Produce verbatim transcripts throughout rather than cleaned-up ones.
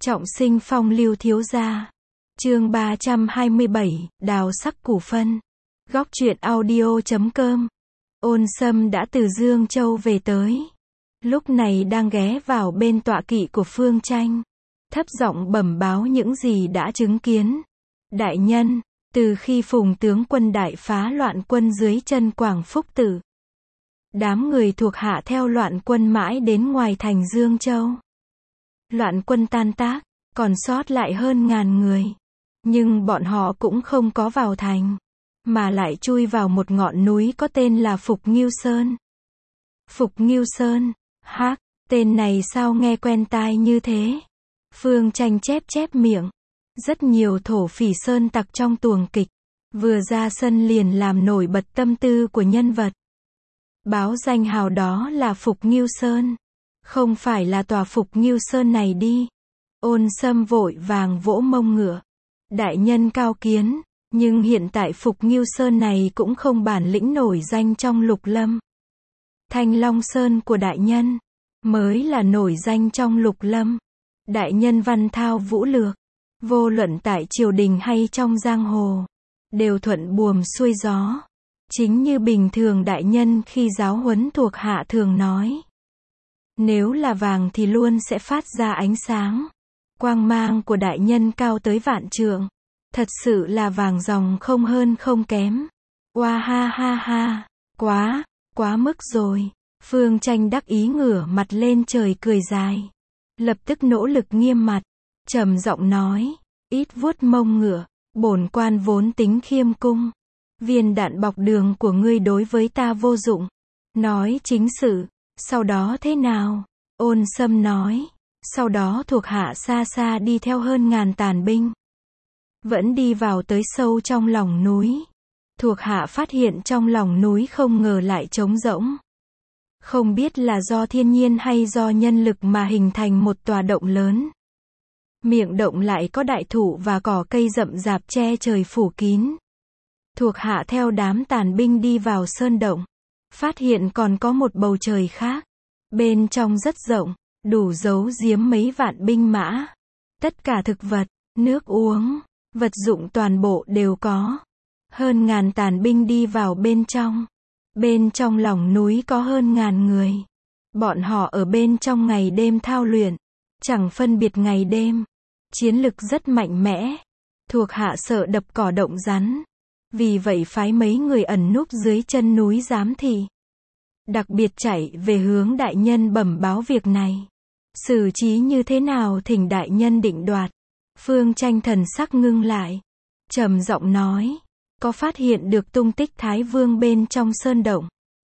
Trọng sinh phong lưu thiếu gia. Chương ba trăm hai mươi bảy, đào sắc củ phân. Góc truyện audio chấm com. Ôn Sâm đã từ Dương Châu về tới. Lúc này đang ghé vào bên tọa kỵ của Phương Tranh. Thấp giọng bẩm báo những gì đã chứng kiến. Đại nhân, từ khi Phùng tướng quân đại phá loạn quân dưới chân Quảng Phúc Tử, đám người thuộc hạ theo loạn quân mãi đến ngoài thành Dương Châu. Loạn quân tan tác, còn sót lại hơn ngàn người. Nhưng bọn họ cũng không có vào thành, mà lại chui vào một ngọn núi có tên là Phục Ngưu Sơn. Phục Ngưu Sơn, hắc, tên này sao nghe quen tai như thế? Phương Tranh chép chép miệng. Rất nhiều thổ phỉ sơn tặc trong tuồng kịch, vừa ra sân liền làm nổi bật tâm tư của nhân vật. Báo danh hào đó là Phục Ngưu Sơn. Không phải là tòa Phục Ngưu Sơn này đi. Ôn Sâm vội vàng vỗ mông ngựa. Đại nhân cao kiến, nhưng hiện tại Phục Ngưu Sơn này cũng không bản lĩnh nổi danh trong lục lâm. Thanh Long Sơn của đại nhân mới là nổi danh trong lục lâm. Đại nhân văn thao vũ lược, vô luận tại triều đình hay trong giang hồ, đều thuận buồm xuôi gió. Chính như bình thường đại nhân khi giáo huấn thuộc hạ thường nói. Nếu là vàng thì luôn sẽ phát ra ánh sáng. Quang mang của đại nhân cao tới vạn trượng. Thật sự là vàng ròng không hơn không kém. Oa ha ha ha, quá, quá mức rồi. Phương Tranh đắc ý ngửa mặt lên trời cười dài. Lập tức nỗ lực nghiêm mặt, trầm giọng nói, ít vuốt mông ngựa, bổn quan vốn tính khiêm cung. Viên đạn bọc đường của ngươi đối với ta vô dụng. Nói chính sự, sau đó thế nào? Ôn Sâm nói, sau đó thuộc hạ xa xa đi theo hơn ngàn tàn binh. Vẫn đi vào tới sâu trong lòng núi. Thuộc hạ phát hiện trong lòng núi không ngờ lại trống rỗng. Không biết là do thiên nhiên hay do nhân lực mà hình thành một tòa động lớn. Miệng động lại có đại thụ và cỏ cây rậm rạp che trời phủ kín. Thuộc hạ theo đám tàn binh đi vào sơn động. Phát hiện còn có một bầu trời khác. Bên trong rất rộng, đủ giấu giếm mấy vạn binh mã. Tất cả thực vật, nước uống, vật dụng toàn bộ đều có. Hơn ngàn tàn binh đi vào bên trong. Bên trong lòng núi có hơn ngàn người. Bọn họ ở bên trong ngày đêm thao luyện, chẳng phân biệt ngày đêm. Chiến lực rất mạnh mẽ. Thuộc hạ sợ đập cỏ động rắn. Vì vậy phái mấy người ẩn núp dưới chân núi giám thị. Đặc biệt chạy về hướng đại nhân bẩm báo việc này. Xử trí như thế nào thỉnh đại nhân định đoạt. Phương Tranh thần sắc ngưng lại. Trầm giọng nói. Có phát hiện được tung tích Thái Vương bên trong sơn động?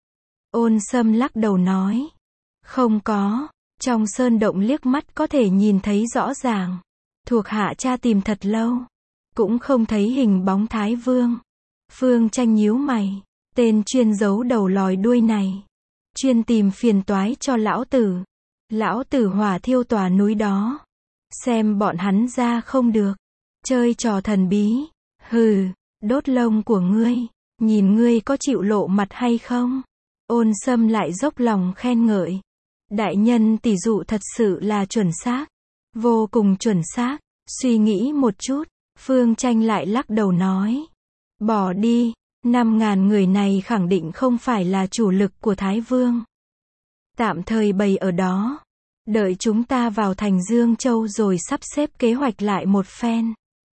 Ôn Sâm lắc đầu nói. Không có. Trong sơn động liếc mắt có thể nhìn thấy rõ ràng. Thuộc hạ tra tìm thật lâu. Cũng không thấy hình bóng Thái Vương. Phương Tranh nhíu mày. Tên chuyên giấu đầu lòi đuôi này. Chuyên tìm phiền toái cho lão tử. Lão tử hỏa thiêu tòa núi đó. Xem bọn hắn ra không được. Chơi trò thần bí. Hừ, đốt lông của ngươi. Nhìn ngươi có chịu lộ mặt hay không? Ôn Sâm lại dốc lòng khen ngợi. Đại nhân tỷ dụ thật sự là chuẩn xác. Vô cùng chuẩn xác. Suy nghĩ một chút. Phương Tranh lại lắc đầu nói. Bỏ đi. Năm ngàn người này khẳng định không phải là chủ lực của Thái Vương. Tạm thời bày ở đó. Đợi chúng ta vào thành Dương Châu rồi sắp xếp kế hoạch lại một phen.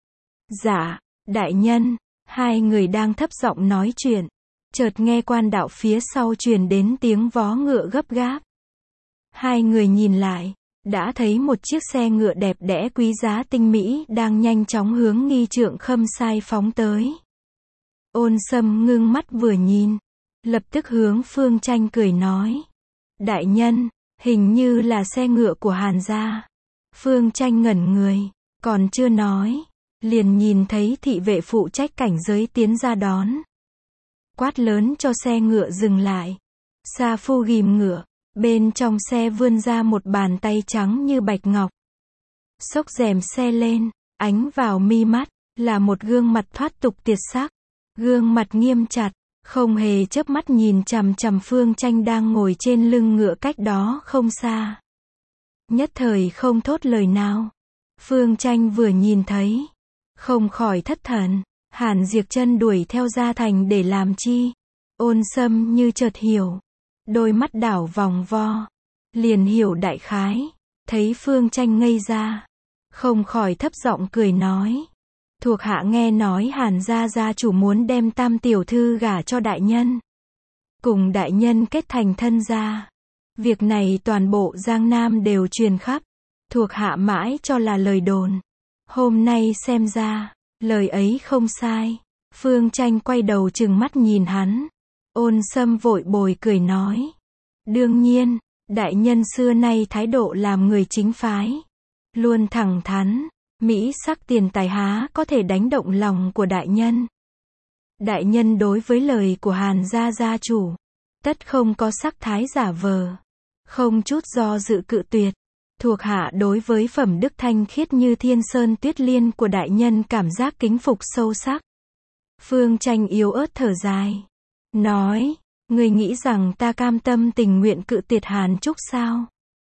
Dạ, đại nhân. Hai người đang thấp giọng nói chuyện. Chợt nghe quan đạo phía sau truyền đến tiếng vó ngựa gấp gáp. Hai người nhìn lại. Đã thấy một chiếc xe ngựa đẹp đẽ quý giá tinh mỹ đang nhanh chóng hướng nghi trượng Khâm Sai phóng tới. Ôn Sâm ngưng mắt vừa nhìn. Lập tức hướng Phương Tranh cười nói. Đại nhân, hình như là xe ngựa của Hàn gia. Phương Tranh ngẩn người. Còn chưa nói. Liền nhìn thấy thị vệ phụ trách cảnh giới tiến ra đón. Quát lớn cho xe ngựa dừng lại. Sa phu ghim ngựa. Bên trong xe vươn ra một bàn tay trắng như bạch ngọc. Xốc rèm xe lên. Ánh vào mi mắt. Là một gương mặt thoát tục tiệt sắc. Gương mặt nghiêm chặt, không hề chớp mắt nhìn chằm chằm Phương Tranh đang ngồi trên lưng ngựa cách đó không xa. Nhất thời không thốt lời nào. Phương Tranh vừa nhìn thấy, không khỏi thất thần. Hàn Diệp Chân đuổi theo Gia Thành để làm chi? Ôn Sâm như chợt hiểu. Đôi mắt đảo vòng vo. Liền hiểu đại khái. Thấy Phương Tranh ngây ra. Không khỏi thấp giọng cười nói. Thuộc hạ nghe nói Hàn gia gia chủ muốn đem Tam tiểu thư gả cho đại nhân. Cùng đại nhân kết thành thân gia. Việc này toàn bộ Giang Nam đều truyền khắp. Thuộc hạ mãi cho là lời đồn. Hôm nay xem ra, lời ấy không sai. Phương Tranh quay đầu trừng mắt nhìn hắn. Ôn Sâm vội bồi cười nói. Đương nhiên, đại nhân xưa nay thái độ làm người chính phái. Luôn thẳng thắn, mỹ sắc tiền tài há có thể đánh động lòng của đại nhân. Đại nhân đối với lời của Hàn gia gia chủ, tất không có sắc thái giả vờ. Không chút do dự cự tuyệt. Thuộc hạ đối với phẩm đức thanh khiết như thiên sơn tuyết liên của đại nhân cảm giác kính phục sâu sắc. Phương Tranh yếu ớt thở dài. Nói, người nghĩ rằng ta cam tâm tình nguyện cự tuyệt Hàn Trúc sao?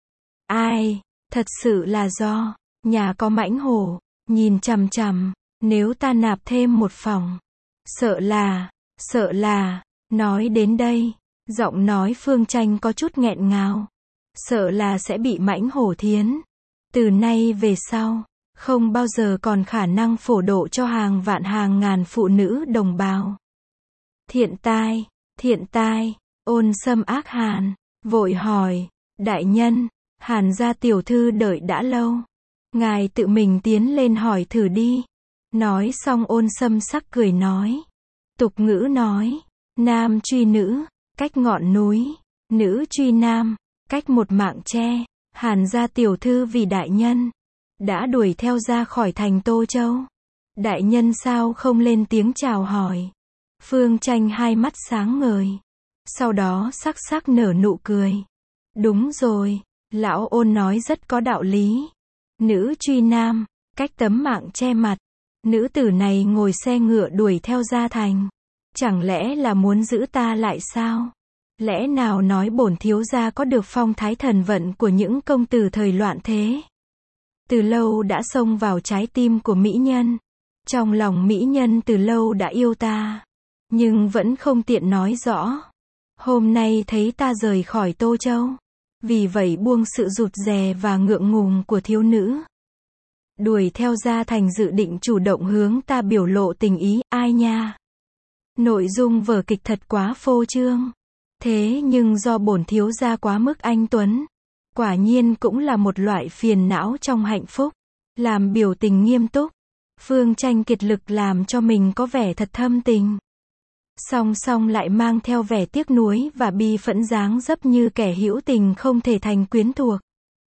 Ai, thật sự là do, nhà có mãnh hổ, nhìn chằm chằm, nếu ta nạp thêm một phòng. Sợ là, sợ là, nói đến đây, giọng nói Phương Tranh có chút nghẹn ngào. Sợ là sẽ bị mãnh hổ thiến. Từ nay về sau, không bao giờ còn khả năng phổ độ cho hàng vạn hàng ngàn phụ nữ đồng bào. Thiện tai, thiện tai, Ôn Sâm ác hàn, vội hỏi, đại nhân, Hàn gia tiểu thư đợi đã lâu. Ngài tự mình tiến lên hỏi thử đi. Nói xong Ôn Sâm sắc cười nói. Tục ngữ nói, nam truy nữ, cách ngọn núi, nữ truy nam, cách một mạng tre. Hàn gia tiểu thư vì đại nhân, đã đuổi theo ra khỏi thành Tô Châu. Đại nhân sao không lên tiếng chào hỏi? Phương Tranh hai mắt sáng ngời. Sau đó sắc sắc nở nụ cười. Đúng rồi, lão Ôn nói rất có đạo lý. Nữ truy nam, cách tấm mạng che mặt. Nữ tử này ngồi xe ngựa đuổi theo Gia Thành. Chẳng lẽ là muốn giữ ta lại sao? Lẽ nào nói bổn thiếu gia có được phong thái thần vận của những công tử thời loạn thế? Từ lâu đã xông vào trái tim của mỹ nhân. Trong lòng mỹ nhân từ lâu đã yêu ta. Nhưng vẫn không tiện nói rõ. Hôm nay thấy ta rời khỏi Tô Châu. Vì vậy buông sự rụt rè và ngượng ngùng của thiếu nữ. Đuổi theo Gia Thành dự định chủ động hướng ta biểu lộ tình ý, ai nha? Nội dung vở kịch thật quá phô trương. Thế nhưng do bổn thiếu gia quá mức anh tuấn. Quả nhiên cũng là một loại phiền não trong hạnh phúc. Làm biểu tình nghiêm túc. Phương Tranh kiệt lực làm cho mình có vẻ thật thâm tình. Song song lại mang theo vẻ tiếc nuối và bi phẫn dáng dấp như kẻ hữu tình không thể thành quyến thuộc.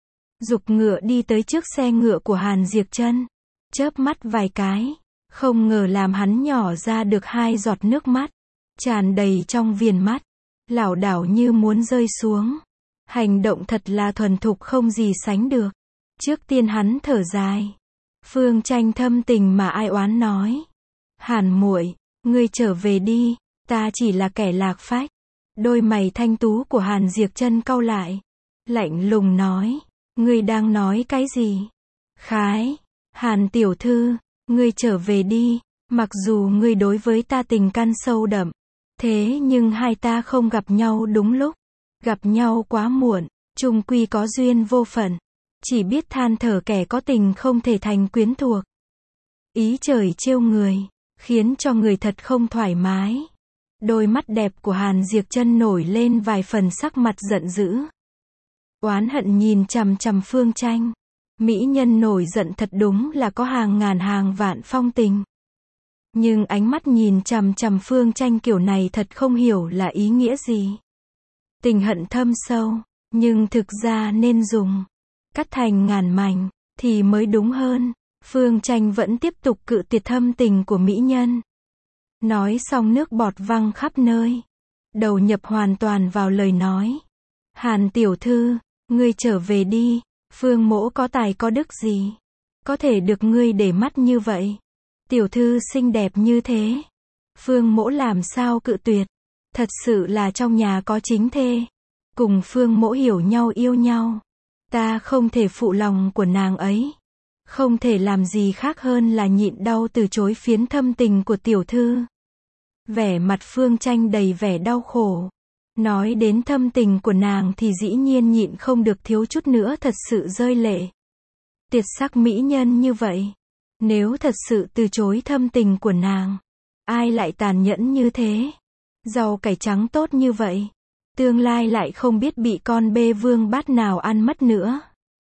Giục ngựa đi tới trước xe ngựa của Hàn Diệp Chân. Chớp mắt vài cái. Không ngờ làm hắn nhỏ ra được hai giọt nước mắt. Tràn đầy trong viền mắt. Lảo đảo như muốn rơi xuống. Hành động thật là thuần thục không gì sánh được. Trước tiên hắn thở dài. Phương Tranh thâm tình mà ai oán nói. Hàn muội, ngươi trở về đi, ta chỉ là kẻ lạc phách. Đôi mày thanh tú của Hàn Diệp Chân cau lại. Lạnh lùng nói, ngươi đang nói cái gì? Khái, Hàn tiểu thư, ngươi trở về đi, mặc dù ngươi đối với ta tình căn sâu đậm. Thế nhưng hai ta không gặp nhau đúng lúc. Gặp nhau quá muộn, chung quy có duyên vô phận. Chỉ biết than thở kẻ có tình không thể thành quyến thuộc. Ý trời trêu người, khiến cho người thật không thoải mái. Đôi mắt đẹp của Hàn Diệp Chân nổi lên vài phần sắc mặt giận dữ. Oán hận nhìn chằm chằm Phương Tranh. Mỹ nhân nổi giận thật đúng là có hàng ngàn hàng vạn phong tình. Nhưng ánh mắt nhìn chằm chằm Phương Tranh kiểu này thật không hiểu là ý nghĩa gì. Tình hận thâm sâu, nhưng thực ra nên dùng cắt thành ngàn mảnh thì mới đúng hơn. Phương Tranh vẫn tiếp tục cự tuyệt thâm tình của mỹ nhân. Nói xong nước bọt văng khắp nơi. Đầu nhập hoàn toàn vào lời nói. Hàn tiểu thư, ngươi trở về đi. Phương mỗ có tài có đức gì? Có thể được ngươi để mắt như vậy. Tiểu thư xinh đẹp như thế. Phương mỗ làm sao cự tuyệt? Thật sự là trong nhà có chính thê. Cùng Phương mỗ hiểu nhau yêu nhau. Ta không thể phụ lòng của nàng ấy. Không thể làm gì khác hơn là nhịn đau từ chối phiến thâm tình của tiểu thư. Vẻ mặt Phương Tranh đầy vẻ đau khổ. Nói đến thâm tình của nàng thì dĩ nhiên nhịn không được thiếu chút nữa thật sự rơi lệ. Tuyệt sắc mỹ nhân như vậy, nếu thật sự từ chối thâm tình của nàng, ai lại tàn nhẫn như thế? Rau cải trắng tốt như vậy, tương lai lại không biết bị con bê vương bát nào ăn mất nữa.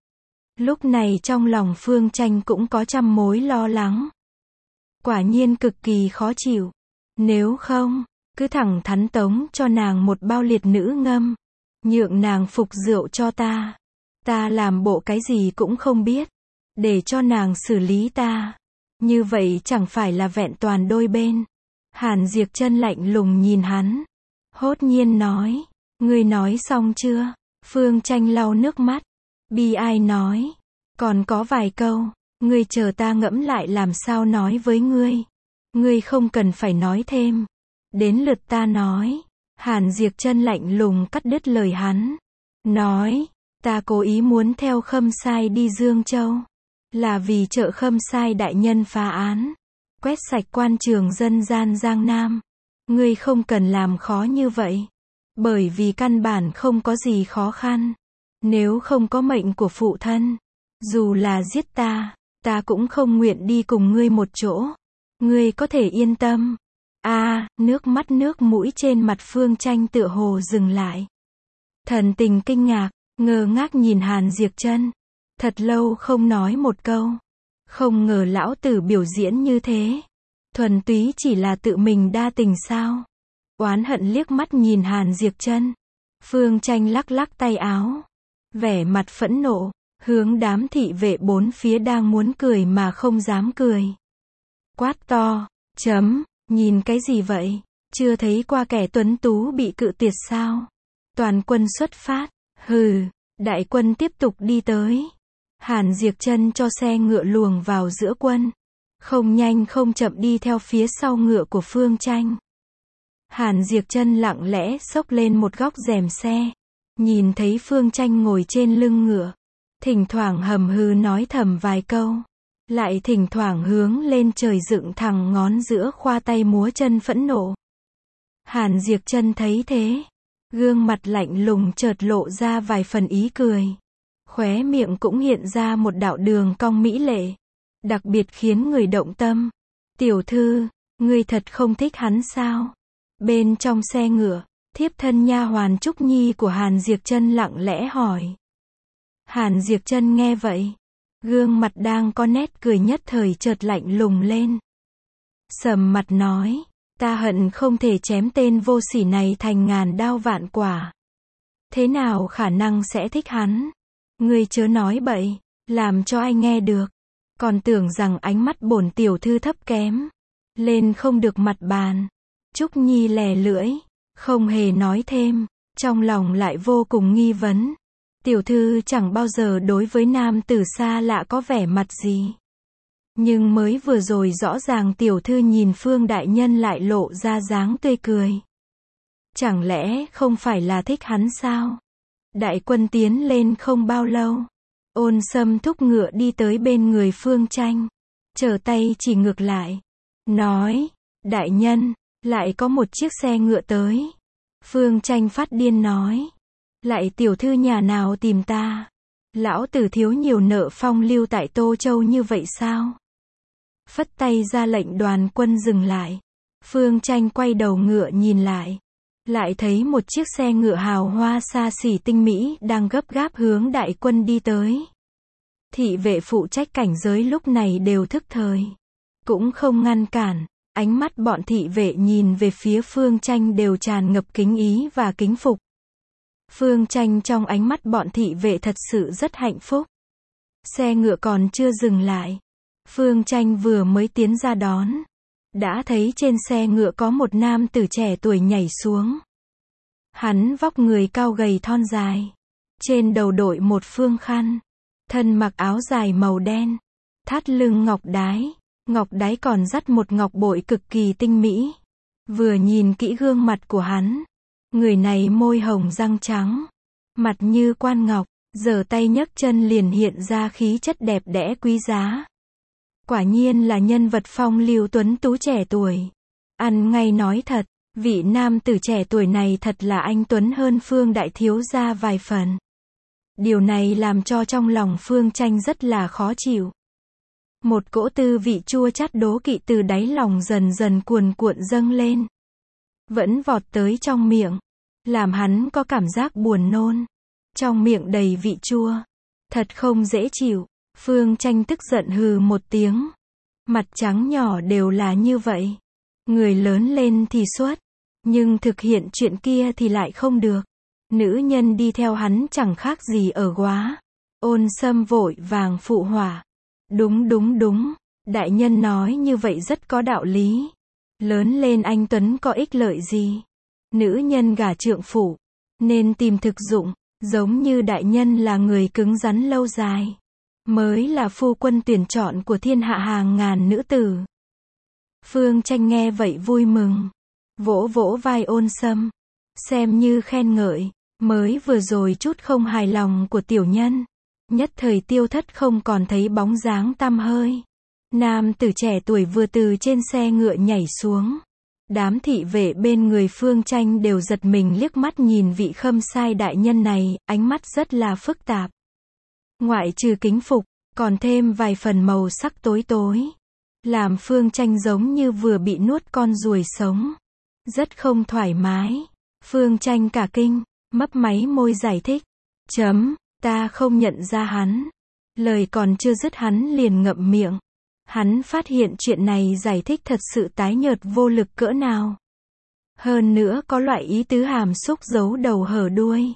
Lúc này trong lòng Phương Tranh cũng có trăm mối lo lắng. Quả nhiên cực kỳ khó chịu. Nếu không, cứ thẳng thắn tống cho nàng một bao liệt nữ ngâm. Nhượng nàng phục rượu cho ta. Ta làm bộ cái gì cũng không biết. Để cho nàng xử lý ta. Như vậy chẳng phải là vẹn toàn đôi bên. Hàn Diệp Chân lạnh lùng nhìn hắn. Hốt nhiên nói. Ngươi nói xong chưa? Phương Tranh lau nước mắt. Bi ai nói. Còn có vài câu. Ngươi chờ ta ngẫm lại làm sao nói với ngươi. Ngươi không cần phải nói thêm. Đến lượt ta nói. Hàn Diệp Chân lạnh lùng cắt đứt lời hắn. Nói. Ta cố ý muốn theo Khâm Sai đi Dương Châu. Là vì trợ Khâm Sai đại nhân phá án. Quét sạch quan trường dân gian Giang Nam. Ngươi không cần làm khó như vậy. Bởi vì căn bản không có gì khó khăn. Nếu không có mệnh của phụ thân, dù là giết ta, ta cũng không nguyện đi cùng ngươi một chỗ. Ngươi có thể yên tâm. A, à, nước mắt nước mũi trên mặt Phương Tranh tựa hồ dừng lại. Thần tình kinh ngạc, ngơ ngác nhìn Hàn Diệp Chân. Thật lâu không nói một câu. Không ngờ lão tử biểu diễn như thế. Thuần túy chỉ là tự mình đa tình sao? Oán hận liếc mắt nhìn Hàn Diệp Chân. Phương Tranh lắc lắc tay áo. Vẻ mặt phẫn nộ, hướng đám thị vệ bốn phía đang muốn cười mà không dám cười. Quát to, chấm, nhìn cái gì vậy? Chưa thấy qua kẻ tuấn tú bị cự tuyệt sao? Toàn quân xuất phát, hừ, đại quân tiếp tục đi tới. Hàn Diệp Chân cho xe ngựa luồng vào giữa quân. Không nhanh không chậm đi theo phía sau ngựa của Phương Tranh. Hàn Diệp Chân lặng lẽ xốc lên một góc rèm xe. Nhìn thấy Phương Tranh ngồi trên lưng ngựa. Thỉnh thoảng hầm hừ nói thầm vài câu. Lại thỉnh thoảng hướng lên trời dựng thẳng ngón giữa khoa tay múa chân phẫn nộ. Hàn Diệp Chân thấy thế. Gương mặt lạnh lùng chợt lộ ra vài phần ý cười. Khóe miệng cũng hiện ra một đạo đường cong mỹ lệ. Đặc biệt khiến người động tâm. Tiểu thư, ngươi thật không thích hắn sao? Bên trong xe ngựa, thiếp thân nha hoàn Trúc Nhi của Hàn Diệp Chân lặng lẽ hỏi. Hàn Diệp Chân nghe vậy, gương mặt đang có nét cười nhất thời chợt lạnh lùng lên. Sầm mặt nói, ta hận không thể chém tên vô sỉ này thành ngàn đao vạn quả. Thế nào khả năng sẽ thích hắn? Ngươi chớ nói bậy, làm cho ai nghe được. Còn tưởng rằng ánh mắt bổn tiểu thư thấp kém, lên không được mặt bàn. Trúc Nhi lè lưỡi, không hề nói thêm, trong lòng lại vô cùng nghi vấn. Tiểu thư chẳng bao giờ đối với nam tử xa lạ có vẻ mặt gì. Nhưng mới vừa rồi rõ ràng tiểu thư nhìn Phương đại nhân lại lộ ra dáng tươi cười. Chẳng lẽ không phải là thích hắn sao? Đại quân tiến lên không bao lâu. Ôn Sâm thúc ngựa đi tới bên người Phương Tranh. Trở tay chỉ ngược lại. Nói, đại nhân, lại có một chiếc xe ngựa tới. Phương Tranh phát điên nói. Lại tiểu thư nhà nào tìm ta? Lão tử thiếu nhiều nợ phong lưu tại Tô Châu như vậy sao? Phất tay ra lệnh đoàn quân dừng lại. Phương Tranh quay đầu ngựa nhìn lại. Lại thấy một chiếc xe ngựa hào hoa xa xỉ tinh mỹ đang gấp gáp hướng đại quân đi tới. Thị vệ phụ trách cảnh giới lúc này đều thức thời. Cũng không ngăn cản. Ánh mắt bọn thị vệ nhìn về phía Phương Tranh đều tràn ngập kính ý và kính phục. Phương Tranh trong ánh mắt bọn thị vệ thật sự rất hạnh phúc. Xe ngựa còn chưa dừng lại. Phương Tranh vừa mới tiến ra đón. Đã thấy trên xe ngựa có một nam tử trẻ tuổi nhảy xuống. Hắn vóc người cao gầy thon dài. Trên đầu đội một phương khăn. Thân mặc áo dài màu đen. Thắt lưng ngọc đái. Ngọc đái còn dắt một ngọc bội cực kỳ tinh mỹ. Vừa nhìn kỹ gương mặt của hắn. Người này môi hồng răng trắng. Mặt như quan ngọc. Giở tay nhấc chân liền hiện ra khí chất đẹp đẽ quý giá. Quả nhiên là nhân vật phong lưu tuấn tú trẻ tuổi. Ăn ngay nói thật, vị nam tử trẻ tuổi này thật là anh tuấn hơn Phương đại thiếu gia vài phần. Điều này làm cho trong lòng Phương Tranh rất là khó chịu. Một cỗ tư vị chua chát đố kỵ từ đáy lòng dần dần cuồn cuộn dâng lên. Vẫn vọt tới trong miệng, làm hắn có cảm giác buồn nôn. Trong miệng đầy vị chua, thật không dễ chịu. Phương Tranh tức giận hừ một tiếng. Mặt trắng nhỏ đều là như vậy. Người lớn lên thì suốt, nhưng thực hiện chuyện kia thì lại không được. Nữ nhân đi theo hắn chẳng khác gì ở góa. Ôn Sâm vội vàng phụ họa. Đúng đúng đúng, đại nhân nói như vậy rất có đạo lý. Lớn lên anh tuấn có ích lợi gì? Nữ nhân gả trượng phủ, nên tìm thực dụng, giống như đại nhân là người cứng rắn lâu dài. Mới là phu quân tuyển chọn của thiên hạ hàng ngàn nữ tử. Phương Tranh nghe vậy vui mừng. Vỗ vỗ vai Ôn Sâm. Xem như khen ngợi. Mới vừa rồi chút không hài lòng của tiểu nhân. Nhất thời tiêu thất không còn thấy bóng dáng tăm hơi. Nam tử trẻ tuổi vừa từ trên xe ngựa nhảy xuống. Đám thị vệ bên người Phương Tranh đều giật mình liếc mắt nhìn vị khâm sai đại nhân này, ánh mắt rất là phức tạp. Ngoại trừ kính phục, còn thêm vài phần màu sắc tối tối. Làm Phương Tranh giống như vừa bị nuốt con ruồi sống. Rất không thoải mái. Phương Tranh cả kinh, mấp máy môi giải thích. Chấm, ta không nhận ra hắn. Lời còn chưa dứt hắn liền ngậm miệng. Hắn phát hiện chuyện này giải thích thật sự tái nhợt vô lực cỡ nào. Hơn nữa có loại ý tứ hàm xúc giấu đầu hở đuôi.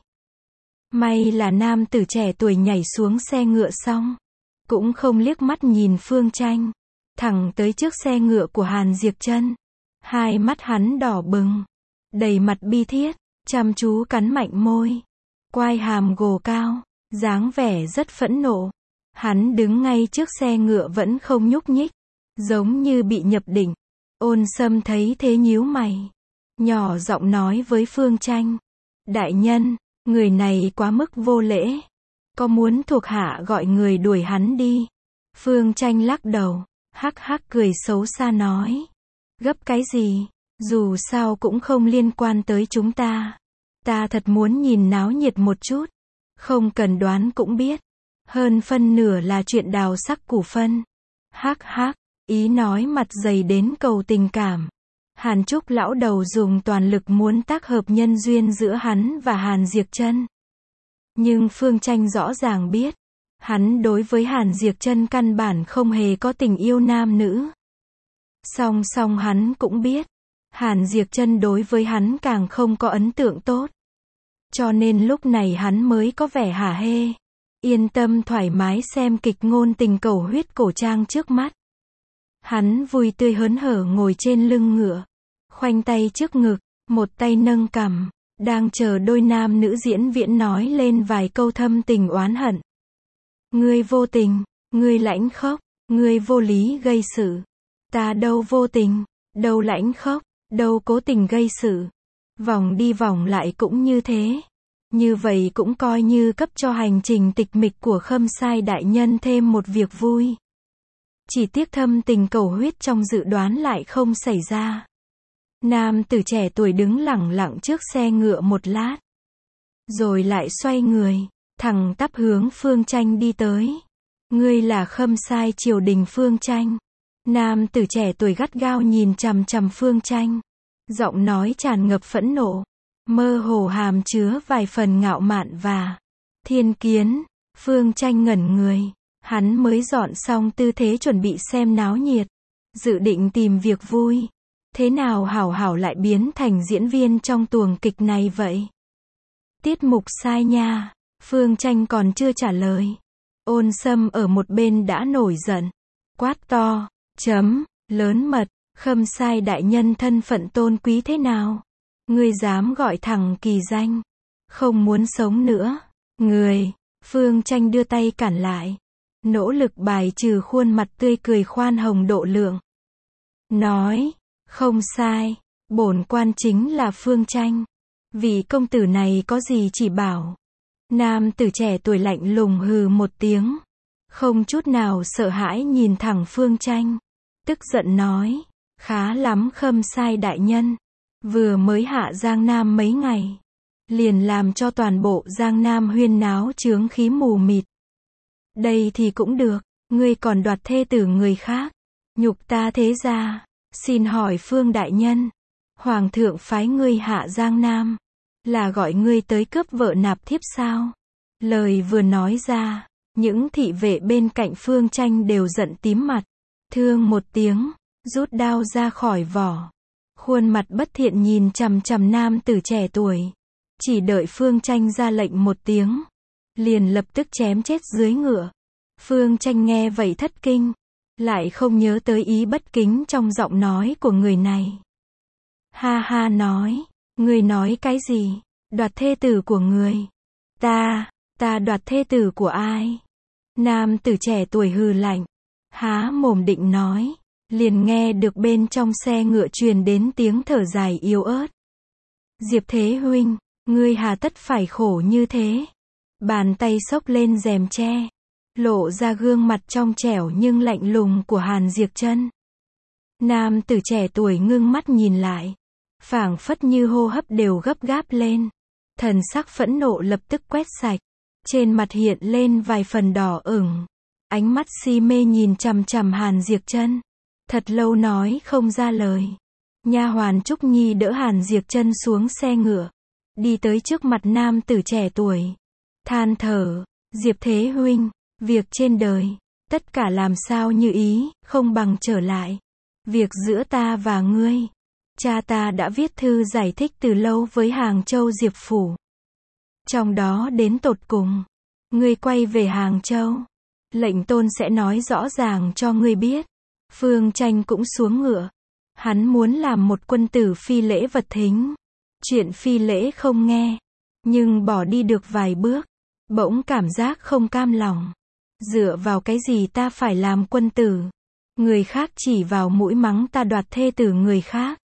May là nam tử trẻ tuổi nhảy xuống xe ngựa xong. Cũng không liếc mắt nhìn Phương Tranh. Thẳng tới trước xe ngựa của Hàn Diệp Chân. Hai mắt hắn đỏ bừng. Đầy mặt bi thiết. Chăm chú cắn mạnh môi. Quai hàm gồ cao. Dáng vẻ rất phẫn nộ. Hắn đứng ngay trước xe ngựa vẫn không nhúc nhích. Giống như bị nhập định. Ôn Sâm thấy thế nhíu mày. Nhỏ giọng nói với Phương Tranh. Đại nhân, người này quá mức vô lễ. Có muốn thuộc hạ gọi người đuổi hắn đi? Phương Tranh lắc đầu. Hắc hắc cười xấu xa nói. Gấp cái gì? Dù sao cũng không liên quan tới chúng ta. Ta thật muốn nhìn náo nhiệt một chút. Không cần đoán cũng biết. Hơn phân nửa là chuyện đào sắc củ phân. Hắc hắc, ý nói mặt dày đến cầu tình cảm. Hàn Trúc lão đầu dùng toàn lực muốn tác hợp nhân duyên giữa hắn và Hàn Diệp Chân. Nhưng Phương Tranh rõ ràng biết. Hắn đối với Hàn Diệp Chân căn bản không hề có tình yêu nam nữ. Song song hắn cũng biết. Hàn Diệp Chân đối với hắn càng không có ấn tượng tốt. Cho nên lúc này hắn mới có vẻ hả hê. Yên tâm thoải mái xem kịch ngôn tình cầu huyết cổ trang trước mắt. Hắn vui tươi hớn hở ngồi trên lưng ngựa. Khoanh tay trước ngực, một tay nâng cằm. Đang chờ đôi nam nữ diễn viễn nói lên vài câu thâm tình oán hận. Ngươi vô tình, ngươi lãnh khốc, ngươi vô lý gây sự. Ta đâu vô tình, đâu lãnh khốc, đâu cố tình gây sự. Vòng đi vòng lại cũng như thế. Như vậy cũng coi như cấp cho hành trình tịch mịch của khâm sai đại nhân thêm một việc vui. Chỉ tiếc thâm tình cầu huyết trong dự đoán lại không xảy ra. Nam tử trẻ tuổi đứng lẳng lặng trước xe ngựa một lát. Rồi lại xoay người, thẳng tắp hướng Phương Tranh đi tới. Ngươi là khâm sai triều đình Phương Tranh. Nam tử trẻ tuổi gắt gao nhìn chằm chằm Phương Tranh. Giọng nói tràn ngập phẫn nộ. Mơ hồ hàm chứa vài phần ngạo mạn và thiên kiến. Phương Tranh ngẩn người. Hắn mới dọn xong tư thế chuẩn bị xem náo nhiệt. Dự định tìm việc vui. Thế nào hảo hảo lại biến thành diễn viên trong tuồng kịch này vậy? Tiết mục sai nha. Phương Tranh còn chưa trả lời. Ôn Sâm ở một bên đã nổi giận. Quát to. Chấm. Lớn mật. Khâm sai đại nhân thân phận tôn quý thế nào? Ngươi dám gọi thẳng kỳ danh. Không muốn sống nữa. Người. Phương Tranh đưa tay cản lại. Nỗ lực bài trừ khuôn mặt tươi cười khoan hồng độ lượng. Nói. Không sai. Bổn quan chính là Phương Tranh. Vị công tử này có gì chỉ bảo. Nam tử trẻ tuổi lạnh lùng hừ một tiếng, không chút nào sợ hãi nhìn thẳng Phương Tranh, tức giận nói, khá lắm Khâm Sai đại nhân, vừa mới hạ Giang Nam mấy ngày, liền làm cho toàn bộ Giang Nam huyên náo chướng khí mù mịt. Đây thì cũng được, ngươi còn đoạt thê tử người khác, nhục ta thế gia, xin hỏi Phương đại nhân, Hoàng thượng phái ngươi hạ Giang Nam, là gọi ngươi tới cướp vợ nạp thiếp sao? Lời vừa nói ra, những thị vệ bên cạnh Phương Tranh đều giận tím mặt, thương một tiếng, rút đao ra khỏi vỏ. Khuôn mặt bất thiện nhìn chằm chằm nam tử trẻ tuổi, chỉ đợi Phương Tranh ra lệnh một tiếng, liền lập tức chém chết dưới ngựa. Phương Tranh nghe vậy thất kinh, lại không nhớ tới ý bất kính trong giọng nói của người này. Ha ha nói, ngươi nói cái gì? Đoạt thê tử của người? Ta, ta đoạt thê tử của ai? Nam tử trẻ tuổi hừ lạnh, há mồm định nói, liền nghe được bên trong xe ngựa truyền đến tiếng thở dài yếu ớt. Diệp Thế huynh, ngươi hà tất phải khổ như thế? Bàn tay xốc lên rèm tre, lộ ra gương mặt trong trẻo nhưng lạnh lùng của Hàn Diệp Chân. Nam tử trẻ tuổi ngưng mắt nhìn lại, phảng phất như hô hấp đều gấp gáp lên, thần sắc phẫn nộ lập tức quét sạch, trên mặt hiện lên vài phần đỏ ửng, ánh mắt si mê nhìn chằm chằm Hàn Diệp Chân, thật lâu nói không ra lời. Nha hoàn Trúc Nhi đỡ Hàn Diệp Chân xuống xe ngựa, đi tới trước mặt nam tử trẻ tuổi, than thở, Diệp Thế huynh, việc trên đời, tất cả làm sao như ý, không bằng trở lại. Việc giữa ta và ngươi, cha ta đã viết thư giải thích từ lâu với Hàng Châu Diệp Phủ. Trong đó đến tột cùng, ngươi quay về Hàng Châu, lệnh tôn sẽ nói rõ ràng cho ngươi biết. Phương Tranh cũng xuống ngựa, hắn muốn làm một quân tử phi lễ vật thính, chuyện phi lễ không nghe, nhưng bỏ đi được vài bước, bỗng cảm giác không cam lòng. Dựa vào cái gì ta phải làm quân tử? Người khác chỉ vào mũi mắng ta đoạt thê tử người khác.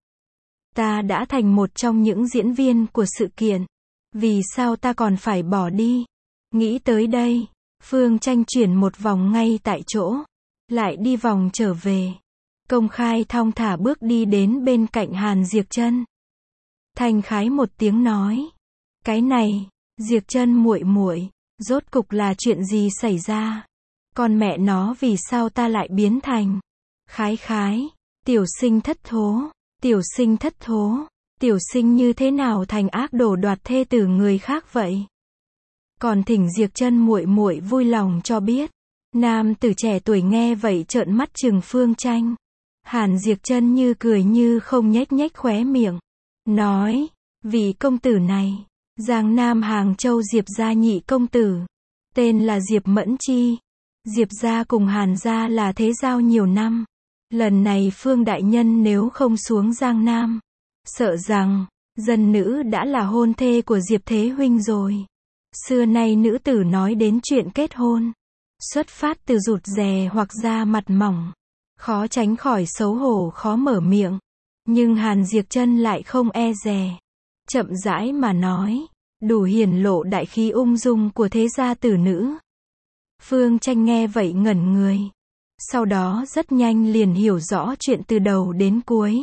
Ta đã thành một trong những diễn viên của sự kiện, vì sao ta còn phải bỏ đi? Nghĩ tới đây, Phương Tranh chuyển một vòng ngay tại chỗ, lại đi vòng trở về, công khai thong thả bước đi đến bên cạnh Hàn Diệp Chân. Thanh khái một tiếng nói, cái này, Diệp Chân muội muội, rốt cục là chuyện gì xảy ra? Con mẹ nó vì sao ta lại biến thành khái khái, tiểu sinh thất thố, tiểu sinh thất thố, tiểu sinh như thế nào thành ác đồ đoạt thê tử người khác vậy? Còn thỉnh Diệp Chân muội muội vui lòng cho biết. Nam tử trẻ tuổi nghe vậy trợn mắt trừng Phương Tranh. Hàn Diệp Chân như cười như không nhếch nhếch khóe miệng, nói, vị công tử này, Giang Nam Hàng Châu Diệp gia nhị công tử, tên là Diệp Mẫn Chi. Diệp gia cùng Hàn gia là thế giao nhiều năm. Lần này Phương đại nhân nếu không xuống Giang Nam, sợ rằng dân nữ đã là hôn thê của Diệp Thế huynh rồi. Xưa nay nữ tử nói đến chuyện kết hôn, xuất phát từ rụt rè hoặc da mặt mỏng, khó tránh khỏi xấu hổ khó mở miệng. Nhưng Hàn Diệp Chân lại không e dè, chậm rãi mà nói, đủ hiển lộ đại khí ung dung của thế gia tử nữ. Phương Tranh nghe vậy ngẩn người, sau đó rất nhanh liền hiểu rõ chuyện từ đầu đến cuối.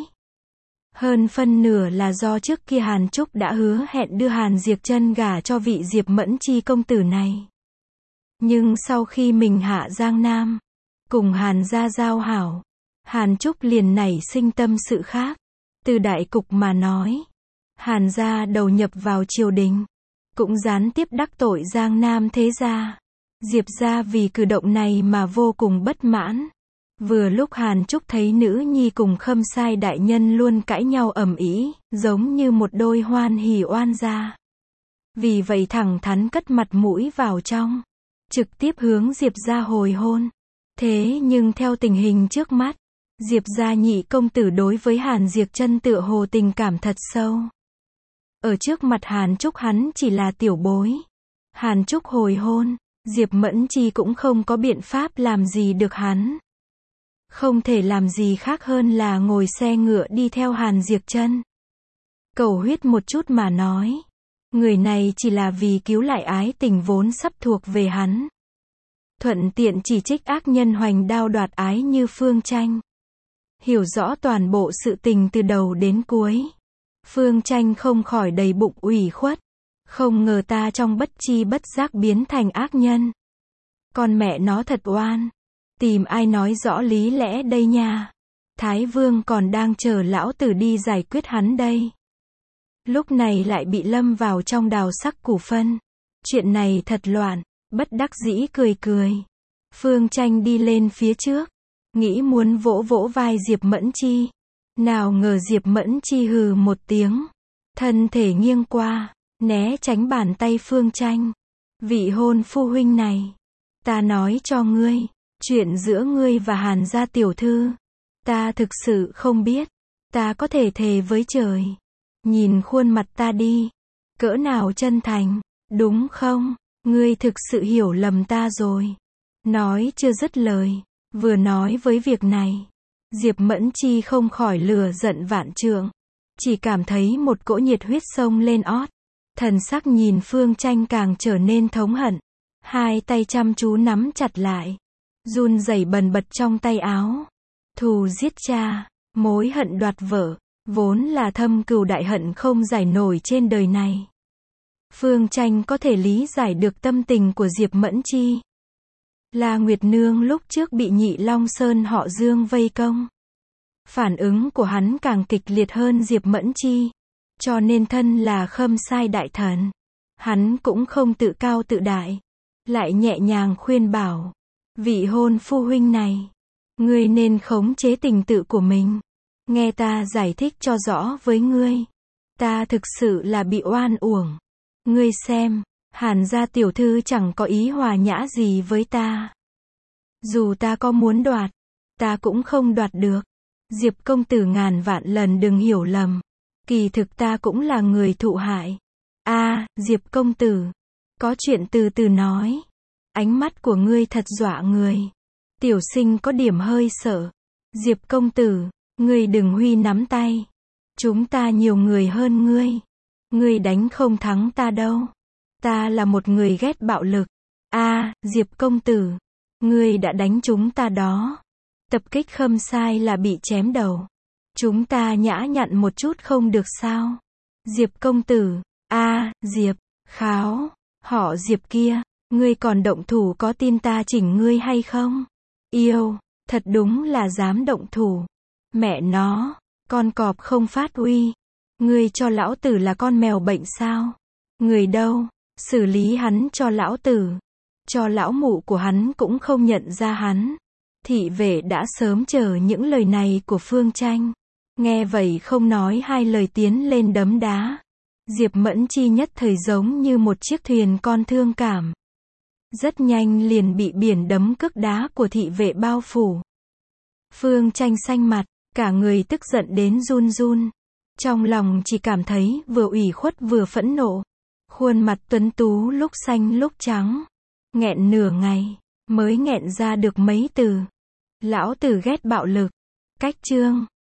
Hơn phân nửa là do trước kia Hàn Trúc đã hứa hẹn đưa Hàn Diệp Chân gả cho vị Diệp Mẫn Chi công tử này. Nhưng sau khi mình hạ Giang Nam, cùng Hàn gia giao hảo, Hàn Trúc liền nảy sinh tâm sự khác. Từ đại cục mà nói, Hàn gia đầu nhập vào triều đình, cũng gián tiếp đắc tội Giang Nam thế gia. Diệp gia vì cử động này mà vô cùng bất mãn. Vừa lúc Hàn Trúc thấy nữ nhi cùng Khâm Sai đại nhân luôn cãi nhau ầm ĩ, giống như một đôi hoan hỉ oan gia. Vì vậy thẳng thắn cất mặt mũi vào trong, trực tiếp hướng Diệp gia hồi hôn. Thế nhưng theo tình hình trước mắt, Diệp gia nhị công tử đối với Hàn Diệp Chân tựa hồ tình cảm thật sâu. Ở trước mặt Hàn Trúc hắn chỉ là tiểu bối. Hàn Trúc hồi hôn, Diệp Mẫn Chi cũng không có biện pháp làm gì được hắn. Không thể làm gì khác hơn là ngồi xe ngựa đi theo Hàn Diệp Chân. Cầu huyết một chút mà nói, Người này chỉ là vì cứu lại ái tình vốn sắp thuộc về hắn. Thuận tiện chỉ trích ác nhân hoành đao đoạt ái như Phương Tranh. Hiểu rõ toàn bộ sự tình từ đầu đến cuối. Phương Tranh không khỏi đầy bụng ủy khuất. Không ngờ ta trong bất chi bất giác biến thành ác nhân. Con mẹ nó thật oan. Tìm ai nói rõ lý lẽ đây nha. Thái Vương còn đang chờ lão tử đi giải quyết hắn đây. Lúc này lại bị lâm vào trong đào sắc củ phân. Chuyện này thật loạn. Bất đắc dĩ cười cười. Phương Tranh đi lên phía trước. Nghĩ muốn vỗ vỗ vai Diệp Mẫn Chi. Nào ngờ Diệp Mẫn Chi hừ một tiếng. Thân thể nghiêng qua. Né tránh bàn tay Phương Tranh. Vị hôn phu huynh này. Ta nói cho ngươi. Chuyện giữa ngươi và Hàn gia tiểu thư. Ta thực sự không biết. Ta có thể thề với trời. Nhìn khuôn mặt ta đi. Cỡ nào chân thành. Đúng không? Ngươi thực sự hiểu lầm ta rồi. Nói chưa dứt lời. Vừa nói với việc này. Diệp Mẫn Chi không khỏi lửa giận vạn trượng. Chỉ cảm thấy một cỗ nhiệt huyết sông lên ót. Thần sắc nhìn Phương Tranh càng trở nên thống hận. Hai tay chăm chú nắm chặt lại. Run rẩy bần bật trong tay áo. Thù giết cha. Mối hận đoạt vợ. Vốn là thâm cừu đại hận không giải nổi trên đời này. Phương Tranh có thể lý giải được tâm tình của Diệp Mẫn Chi. La Nguyệt Nương lúc trước bị Nhị Long Sơn họ Dương vây công. Phản ứng của hắn càng kịch liệt hơn Diệp Mẫn Chi. Cho nên thân là Khâm Sai đại thần. Hắn cũng không tự cao tự đại. Lại nhẹ nhàng khuyên bảo. Vị hôn phu huynh này. Ngươi nên khống chế tình tự của mình. Nghe ta giải thích cho rõ với ngươi. Ta thực sự là bị oan uổng. Ngươi xem. Hàn gia tiểu thư chẳng có ý hòa nhã gì với ta. Dù ta có muốn đoạt. Ta cũng không đoạt được. Diệp công tử ngàn vạn lần đừng hiểu lầm. Kỳ thực ta cũng là người thụ hại. A, à, Diệp công tử. Có chuyện từ từ nói. Ánh mắt của ngươi thật dọa người. Tiểu sinh có điểm hơi sợ. Diệp công tử. Ngươi đừng huy nắm tay. Chúng ta nhiều người hơn ngươi. Ngươi đánh không thắng ta đâu. Ta là một người ghét bạo lực. A, à, Diệp công tử. Ngươi đã đánh chúng ta đó. Tập kích Khâm Sai là bị chém đầu. Chúng ta nhã nhặn một chút không được sao? Diệp công tử. A, à, Diệp. Kháo. Họ Diệp kia. Ngươi còn động thủ có tin ta chỉnh ngươi hay không? Yêu. Thật đúng là dám động thủ. Mẹ nó. Con cọp không phát uy. Ngươi cho lão tử là con mèo bệnh sao? Người đâu? Xử lý hắn cho lão tử. Cho lão mụ của hắn cũng không nhận ra hắn. Thị vệ đã sớm chờ những lời này của Phương Tranh. Nghe vậy không nói hai lời tiến lên đấm đá. Diệp Mẫn Chi nhất thời giống như một chiếc thuyền con thương cảm. Rất nhanh liền bị biển đấm cước đá của thị vệ bao phủ. Phương Tranh xanh mặt, cả người tức giận đến run run. Trong lòng chỉ cảm thấy vừa ủy khuất vừa phẫn nộ. Khuôn mặt tuấn tú lúc xanh lúc trắng. Nghẹn nửa ngày, mới nghẹn ra được mấy từ. Lão tử ghét bạo lực. Cách chương.